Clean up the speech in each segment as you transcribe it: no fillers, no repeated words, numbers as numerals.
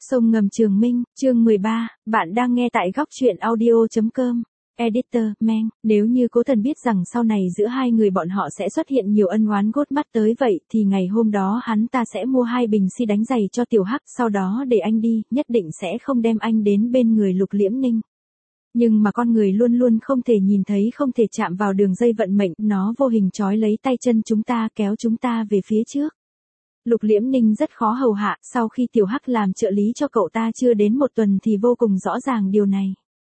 Sông ngầm Trường Minh, chương 13, bạn đang nghe tại góc truyện audio.com. Editor, Meng, nếu như Cố Thần biết rằng sau này giữa hai người bọn họ sẽ xuất hiện nhiều ân oán gút mắt tới vậy thì ngày hôm đó hắn ta sẽ mua 2 bình xi đánh giày cho Tiểu Hắc, sau đó để anh đi, nhất định sẽ không đem anh đến bên người Lục Liễm Ninh. Nhưng mà con người luôn luôn không thể nhìn thấy, không thể chạm vào đường dây vận mệnh, nó vô hình trói lấy tay chân chúng ta, kéo chúng ta về phía trước. Lục Liễm Ninh rất khó hầu hạ, sau khi Tiểu Hắc làm trợ lý cho cậu ta chưa đến 1 tuần thì vô cùng rõ ràng điều này.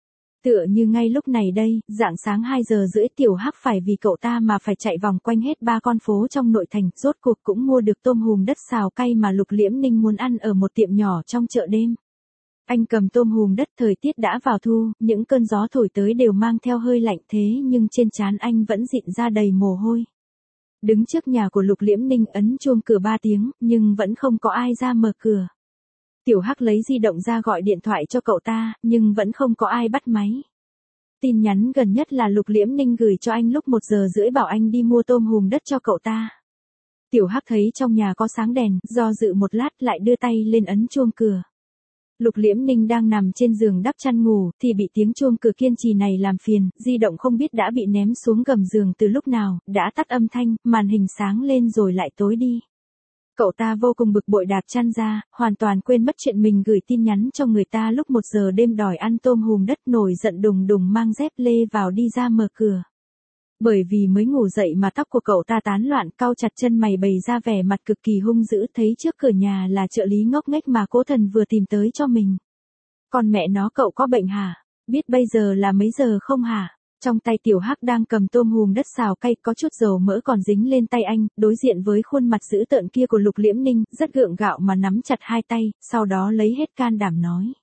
Tựa như ngay lúc này đây, rạng sáng 2 giờ rưỡi Tiểu Hắc phải vì cậu ta mà phải chạy vòng quanh hết 3 con phố trong nội thành, rốt cuộc cũng mua được tôm hùm đất xào cay mà Lục Liễm Ninh muốn ăn ở một tiệm nhỏ trong chợ đêm. Anh cầm tôm hùm đất, thời tiết đã vào thu, những cơn gió thổi tới đều mang theo hơi lạnh, thế nhưng trên trán anh vẫn dịn ra đầy mồ hôi. Đứng trước nhà của Lục Liễm Ninh ấn chuông cửa 3 tiếng, nhưng vẫn không có ai ra mở cửa. Tiểu Hắc lấy di động ra gọi điện thoại cho cậu ta, nhưng vẫn không có ai bắt máy. Tin nhắn gần nhất là Lục Liễm Ninh gửi cho anh lúc 1 giờ rưỡi bảo anh đi mua tôm hùm đất cho cậu ta. Tiểu Hắc thấy trong nhà có sáng đèn, do dự một lát lại đưa tay lên ấn chuông cửa. Lục Liễm Ninh đang nằm trên giường đắp chăn ngủ, thì bị tiếng chuông cửa kiên trì này làm phiền, di động không biết đã bị ném xuống gầm giường từ lúc nào, đã tắt âm thanh, màn hình sáng lên rồi lại tối đi. Cậu ta vô cùng bực bội đạp chăn ra, hoàn toàn quên mất chuyện mình gửi tin nhắn cho người ta lúc 1 giờ đêm đòi ăn tôm hùm đất, nổi giận đùng đùng mang dép lê vào đi ra mở cửa. Bởi vì mới ngủ dậy mà tóc của cậu ta tán loạn, cau chặt chân mày bày ra vẻ mặt cực kỳ hung dữ, thấy trước cửa nhà là trợ lý ngốc nghếch mà Cố Thần vừa tìm tới cho mình. Còn mẹ nó, cậu có bệnh hả? Biết bây giờ là mấy giờ không hả? Trong tay Tiểu Hắc đang cầm tôm hùm đất xào cay, có chút dầu mỡ còn dính lên tay anh, đối diện với khuôn mặt dữ tợn kia của Lục Liễm Ninh, rất gượng gạo mà nắm chặt 2 tay, sau đó lấy hết can đảm nói.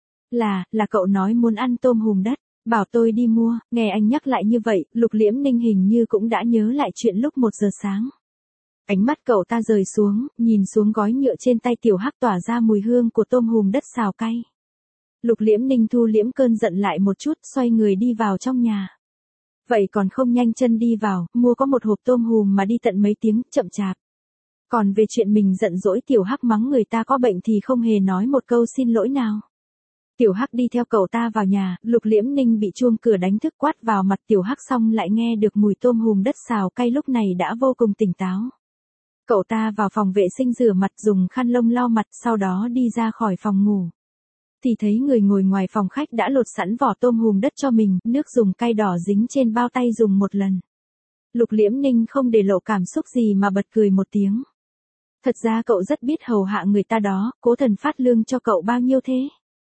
Là cậu nói muốn ăn tôm hùm đất. Bảo tôi đi mua. Nghe anh nhắc lại như vậy, Lục Liễm Ninh hình như cũng đã nhớ lại chuyện lúc 1 giờ sáng. Ánh mắt cậu ta rời xuống, nhìn xuống gói nhựa trên tay Tiểu Hắc tỏa ra mùi hương của tôm hùm đất xào cay. Lục Liễm Ninh thu liễm cơn giận lại một chút, xoay người đi vào trong nhà. Vậy còn không nhanh chân đi vào, mua có 1 hộp tôm hùm mà đi tận mấy tiếng, chậm chạp. Còn về chuyện mình giận dỗi Tiểu Hắc mắng người ta có bệnh thì không hề nói một câu xin lỗi nào. Tiểu Hắc đi theo cậu ta vào nhà, Lục Liễm Ninh bị chuông cửa đánh thức quát vào mặt Tiểu Hắc xong lại nghe được mùi tôm hùm đất xào cay, lúc này đã vô cùng tỉnh táo. Cậu ta vào phòng vệ sinh rửa mặt, dùng khăn lông lau mặt, sau đó đi ra khỏi phòng ngủ. Thì thấy người ngồi ngoài phòng khách đã lột sẵn vỏ tôm hùm đất cho mình, nước dùng cay đỏ dính trên bao tay dùng 1 lần. Lục Liễm Ninh không để lộ cảm xúc gì mà bật cười một tiếng. Thật ra cậu rất biết hầu hạ người ta đó, Cố Thần phát lương cho cậu bao nhiêu thế?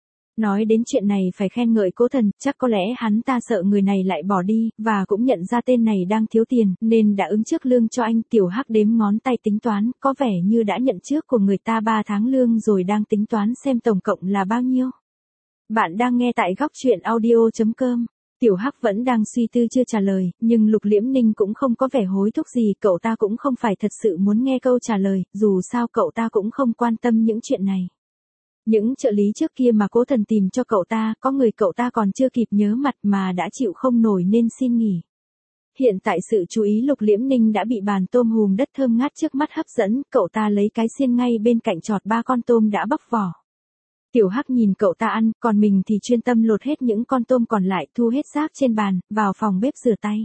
Nói đến chuyện này phải khen ngợi Cố Thần, chắc có lẽ hắn ta sợ người này lại bỏ đi, và cũng nhận ra tên này đang thiếu tiền, nên đã ứng trước lương cho anh. Tiểu Hắc đếm ngón tay tính toán, có vẻ như đã nhận trước của người ta 3 tháng lương rồi, đang tính toán xem tổng cộng là bao nhiêu. Bạn đang nghe tại góc truyện audio.com. Tiểu Hắc vẫn đang suy tư chưa trả lời, nhưng Lục Liễm Ninh cũng không có vẻ hối thúc gì, cậu ta cũng không phải thật sự muốn nghe câu trả lời, dù sao cậu ta cũng không quan tâm những chuyện này. Những trợ lý trước kia mà Cố Thần tìm cho cậu ta, có người cậu ta còn chưa kịp nhớ mặt mà đã chịu không nổi nên xin nghỉ. Hiện tại sự chú ý Lục Liễm Ninh đã bị bàn tôm hùm đất thơm ngát trước mắt hấp dẫn, cậu ta lấy cái xiên ngay bên cạnh chọt 3 con tôm đã bóc vỏ. Tiểu Hắc nhìn cậu ta ăn, còn mình thì chuyên tâm lột hết những con tôm còn lại, thu hết rác trên bàn, vào phòng bếp rửa tay.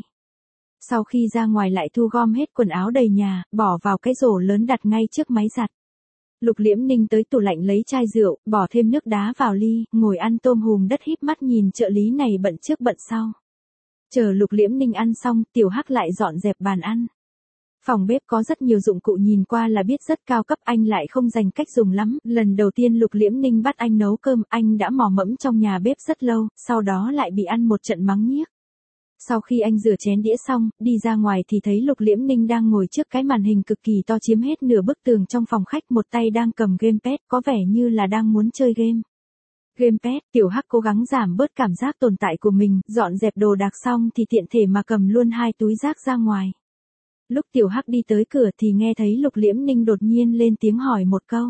Sau khi ra ngoài lại thu gom hết quần áo đầy nhà, bỏ vào cái rổ lớn đặt ngay trước máy giặt. Lục Liễm Ninh tới tủ lạnh lấy chai rượu, bỏ thêm nước đá vào ly, ngồi ăn tôm hùm đất híp mắt nhìn trợ lý này bận trước bận sau. Chờ Lục Liễm Ninh ăn xong, Tiểu Hắc lại dọn dẹp bàn ăn. Phòng bếp có rất nhiều dụng cụ nhìn qua là biết rất cao cấp, anh lại không dành cách dùng lắm. Lần đầu tiên Lục Liễm Ninh bắt anh nấu cơm, anh đã mò mẫm trong nhà bếp rất lâu, sau đó lại bị ăn một trận mắng nhiếc. Sau khi anh rửa chén đĩa xong, đi ra ngoài thì thấy Lục Liễm Ninh đang ngồi trước cái màn hình cực kỳ to chiếm hết nửa bức tường trong phòng khách, một tay đang cầm gamepad, có vẻ như là đang muốn chơi game. Gamepad, Tiểu Hắc cố gắng giảm bớt cảm giác tồn tại của mình, dọn dẹp đồ đạc xong thì tiện thể mà cầm luôn 2 túi rác ra ngoài. Lúc Tiểu Hắc đi tới cửa thì nghe thấy Lục Liễm Ninh đột nhiên lên tiếng hỏi một câu.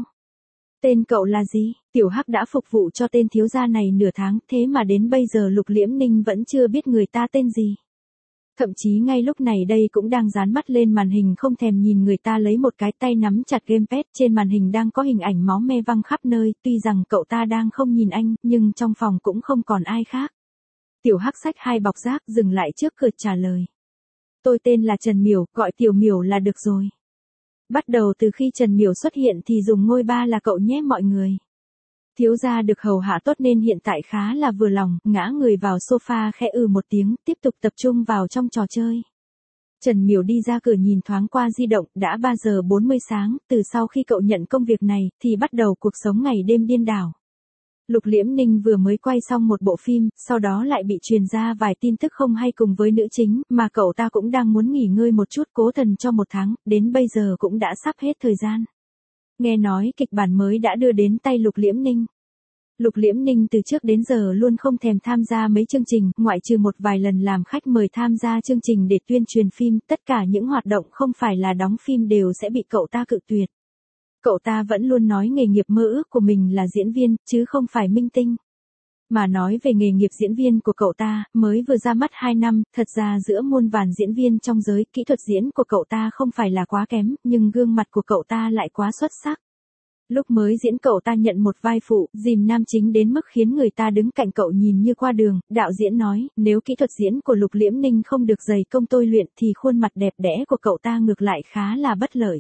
Tên cậu là gì? Tiểu Hắc đã phục vụ cho tên thiếu gia này nửa tháng, thế mà đến bây giờ Lục Liễm Ninh vẫn chưa biết người ta tên gì. Thậm chí ngay lúc này đây cũng đang dán mắt lên màn hình không thèm nhìn người ta lấy một cái tay nắm chặt gamepad, trên màn hình đang có hình ảnh máu me văng khắp nơi, tuy rằng cậu ta đang không nhìn anh, nhưng trong phòng cũng không còn ai khác. Tiểu Hắc xách hai bọc rác dừng lại trước cửa trả lời. Tôi tên là Trần Miểu, gọi Tiểu Miểu là được rồi. Bắt đầu từ khi Trần Miểu xuất hiện thì dùng ngôi ba là cậu nhé mọi người. Thiếu gia được hầu hạ tốt nên hiện tại khá là vừa lòng, ngã người vào sofa khẽ một tiếng, tiếp tục tập trung vào trong trò chơi. Trần Miểu đi ra cửa nhìn thoáng qua di động, đã 3 giờ 40 sáng, từ sau khi cậu nhận công việc này, thì bắt đầu cuộc sống ngày đêm điên đảo. Lục Liễm Ninh vừa mới quay xong một bộ phim, sau đó lại bị truyền ra vài tin tức không hay cùng với nữ chính, mà cậu ta cũng đang muốn nghỉ ngơi một chút cố thần cho 1 tháng, đến bây giờ cũng đã sắp hết thời gian. Nghe nói kịch bản mới đã đưa đến tay Lục Liễm Ninh. Lục Liễm Ninh từ trước đến giờ luôn không thèm tham gia mấy chương trình, ngoại trừ một vài lần làm khách mời tham gia chương trình để tuyên truyền phim, tất cả những hoạt động không phải là đóng phim đều sẽ bị cậu ta cự tuyệt. Cậu ta vẫn luôn nói nghề nghiệp mơ ước của mình là diễn viên, chứ không phải minh tinh. Mà nói về nghề nghiệp diễn viên của cậu ta, mới vừa ra mắt 2 năm, thật ra giữa muôn vàn diễn viên trong giới, kỹ thuật diễn của cậu ta không phải là quá kém, nhưng gương mặt của cậu ta lại quá xuất sắc. Lúc mới diễn cậu ta nhận một vai phụ, dìm nam chính đến mức khiến người ta đứng cạnh cậu nhìn như qua đường, đạo diễn nói, nếu kỹ thuật diễn của Lục Liễm Ninh không được dày công tôi luyện thì khuôn mặt đẹp đẽ của cậu ta ngược lại khá là bất lợi.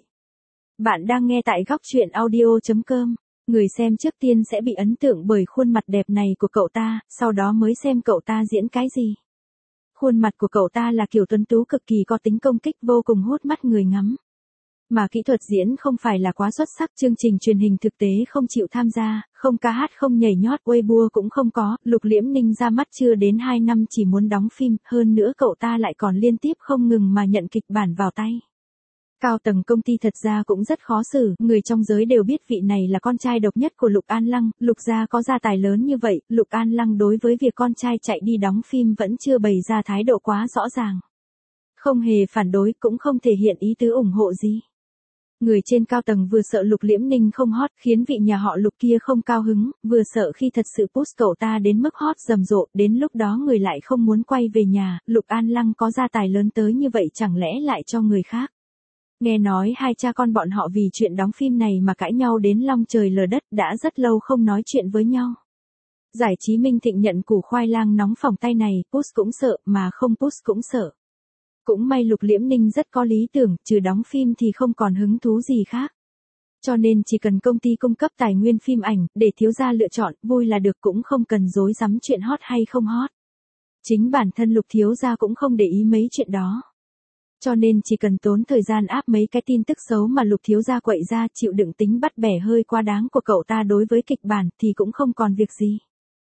Bạn đang nghe tại góc truyện audio.com. Người xem trước tiên sẽ bị ấn tượng bởi khuôn mặt đẹp này của cậu ta, sau đó mới xem cậu ta diễn cái gì. Khuôn mặt của cậu ta là kiểu tuấn tú cực kỳ có tính công kích vô cùng hút mắt người ngắm. Mà kỹ thuật diễn không phải là quá xuất sắc, chương trình truyền hình thực tế không chịu tham gia, không ca hát không nhảy nhót, Weibo cũng không có, Lục Liễm Ninh ra mắt chưa đến 2 năm chỉ muốn đóng phim, hơn nữa cậu ta lại còn liên tiếp không ngừng mà nhận kịch bản vào tay. Cao tầng công ty thật ra cũng rất khó xử, người trong giới đều biết vị này là con trai độc nhất của Lục An Lăng, Lục gia có gia tài lớn như vậy, Lục An Lăng đối với việc con trai chạy đi đóng phim vẫn chưa bày ra thái độ quá rõ ràng. Không hề phản đối, cũng không thể hiện ý tứ ủng hộ gì. Người trên cao tầng vừa sợ Lục Liễm Ninh không hot, khiến vị nhà họ Lục kia không cao hứng, vừa sợ khi thật sự push cậu ta đến mức hot rầm rộ, đến lúc đó người lại không muốn quay về nhà, Lục An Lăng có gia tài lớn tới như vậy chẳng lẽ lại cho người khác. Nghe nói hai cha con bọn họ vì chuyện đóng phim này mà cãi nhau đến long trời lở đất, đã rất lâu không nói chuyện với nhau. Giải trí Minh Thịnh nhận củ khoai lang nóng phỏng tay này, push cũng sợ, mà không push cũng sợ. Cũng may Lục Liễm Ninh rất có lý tưởng, trừ đóng phim thì không còn hứng thú gì khác. Cho nên chỉ cần công ty cung cấp tài nguyên phim ảnh, để thiếu gia lựa chọn, vui là được, cũng không cần rối rắm chuyện hot hay không hot. Chính bản thân Lục thiếu gia cũng không để ý mấy chuyện đó. Cho nên chỉ cần tốn thời gian áp mấy cái tin tức xấu mà Lục thiếu gia quậy ra, chịu đựng tính bắt bẻ hơi quá đáng của cậu ta đối với kịch bản thì cũng không còn việc gì.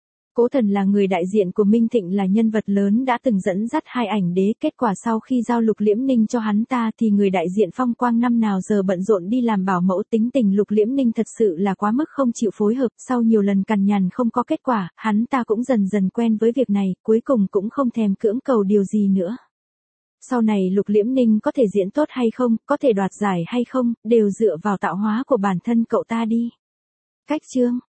Cố Thần là người đại diện của Minh Thịnh, là nhân vật lớn đã từng dẫn dắt hai ảnh đế, kết quả sau khi giao Lục Liễm Ninh cho hắn ta thì người đại diện Phong Quang năm nào giờ bận rộn đi làm bảo mẫu, tính tình Lục Liễm Ninh thật sự là quá mức không chịu phối hợp, sau nhiều lần cằn nhằn không có kết quả, hắn ta cũng dần dần quen với việc này, cuối cùng cũng không thèm cưỡng cầu điều gì nữa. Sau này Lục Liễm Ninh có thể diễn tốt hay không, có thể đoạt giải hay không, đều dựa vào tạo hóa của bản thân cậu ta đi. Cách chương